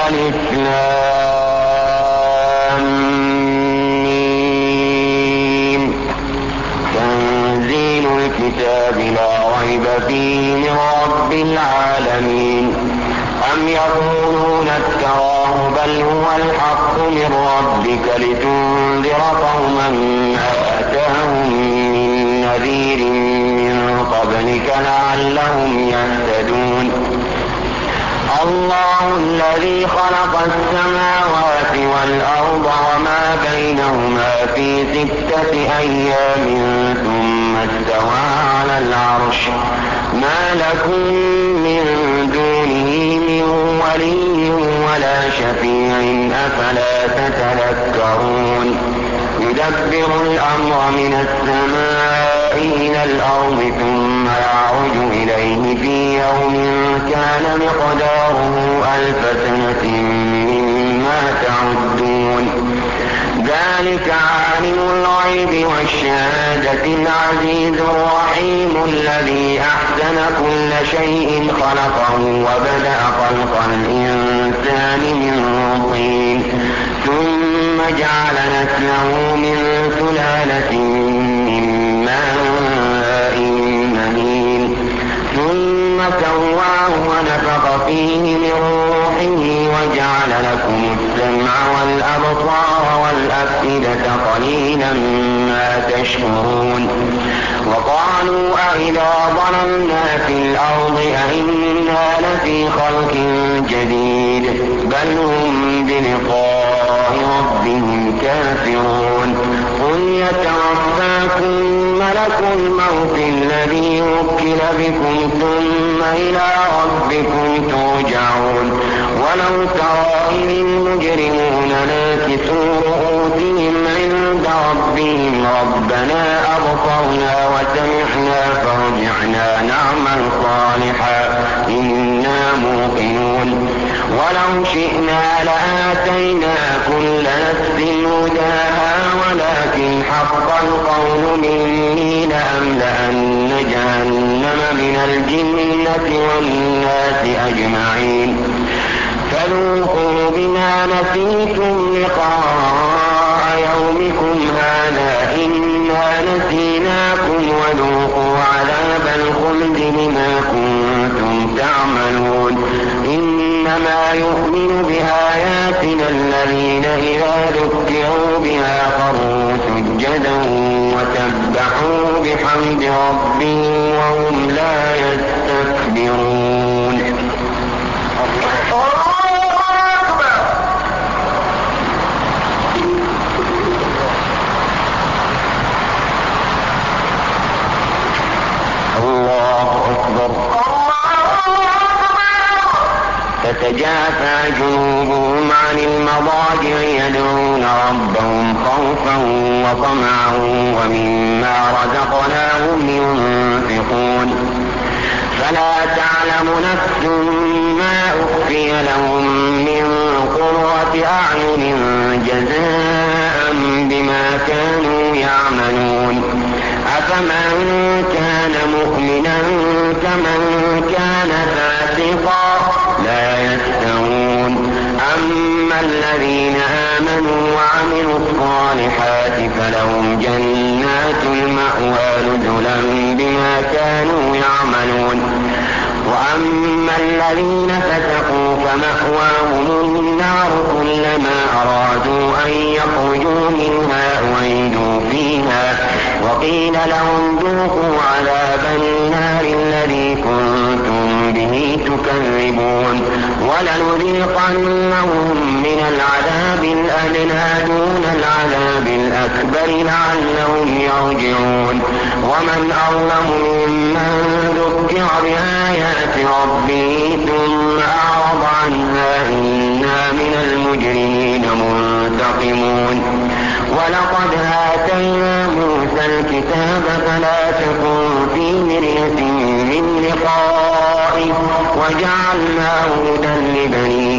ألف لام ميم تنزيل الكتاب لا ريب فيه من رب العالمين أم يقولون افتراه بل هو الحق من ربك لتنذر قوما ما أتاهم من نذير من قبلك لعلهم يهتدون الله الذي خلق السماوات والأرض وما بينهما في 6 أيام ثم استوى على العرش ما لكم من دونه من ولي ولا شفيع أفلا تتذكرون يدبر الأمر من السماء إلى الأرض ثم يعرج إليه في يوم كان مقداره 1000 سنة مما تعدون ذلك عالم الغيب والشهادة العزيز الرحيم الذي أحسن كل شيء خلقه وبدأ خلق الإنسان من طين ثم جعل نسله من سلالة من ماء مهين ثم سواه ونفخ فيه من روحه وجعل لكم السمع والأبصار والأفئدة قليلا ما تشكرون وقالوا أإذا ضللنا في الأرض أإنا لفي خلق جديد بل هم بلقاء ربهم كافرون قل يتوفاكم ملك الموت الذي وكل بكم ثم إلى ربكم ترجعون ولو ترى إذ المجرمون ناكسوا رؤوسهم عند ربهم ربنا أبصرنا وسمعنا فارجعنا نعمل صالحا إنا موقنون ولو شئنا لآتينا كل نفس هداها ولكن حق القول مني لأملأن جهنم من الجنة والناس أجمعين فذوقوا بما نسيتم لقاء يومكم هذا إنا نسيناكم وذوقوا عذاب الخلد بما كنتم تعملون إنما يؤمن بآياتنا الذين إذا ذكروا بها خروا سجدا وسبحوا بحمد ربهم وهم لا يستكبرون تتجافى جنوبهم عن المضاجع يدعون ربهم خوفا وطمعا ومما رزقناهم ينفقون فلا تعلم نفس ما أخفي لهم من قرة أعين جزاء بما كانوا يعملون أفمن كان مؤمنا كمن كان فاسقا لا يستوون أما الذين آمنوا وعملوا الصالحات فلهم جنات المأوى نزلا بما كانوا يعملون وأما الذين فسقوا فمأواهم النار كلما أرادوا أن يخرجوا منها أعيدوا فيها وقيل لهم ذوقوا عذاب النار الذي كنتم به تكذبون ولنذيقنهم من العذاب الأدنى دون العذاب الأكبر لعلهم يرجعون ومن أظلم ممن ذكر بآيات ربه ثم أعرض عنها إنا من المجرمين منتقمون ولقد آتينا موسى الكتاب فلا تكن في مرية من لقائه وجعلناه هدى لبني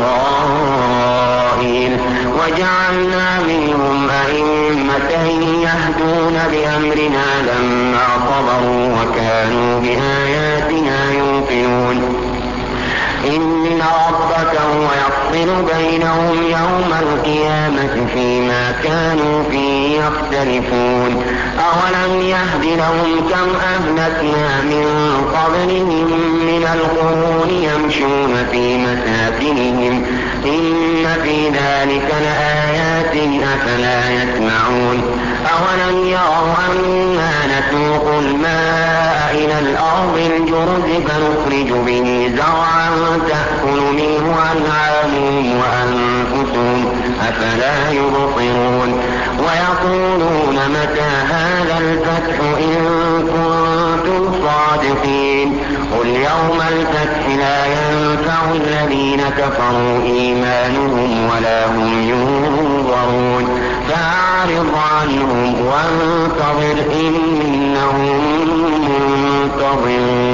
إسرائيل وجعلنا منهم أئمة يهدون بأمرنا لما صبروا وكانوا بآياتنا يوقنون إن ربك هو يفصل يفصل بينهم يوم القيامة فيما كانوا فيه يختلفون أولم يهد لهم كم أهلكنا من قبلهم من القرون يمشون في مساكنهم إن في ذلك لآيات أفلا يسمعون أولم يروا أنا نسوق الماء إلى الأرض الجرز فنخرج به زرعا تأكل منه أنعامهم وأنفسهم أفلا يبصرون ويقولون متى هذا الفتح إن كنتم صادقين قل يوم الفتح لا ينفع الذين كفروا إيمانهم ولا هم ينظرون فأعرض عنهم وانتظر إنهم منتظرون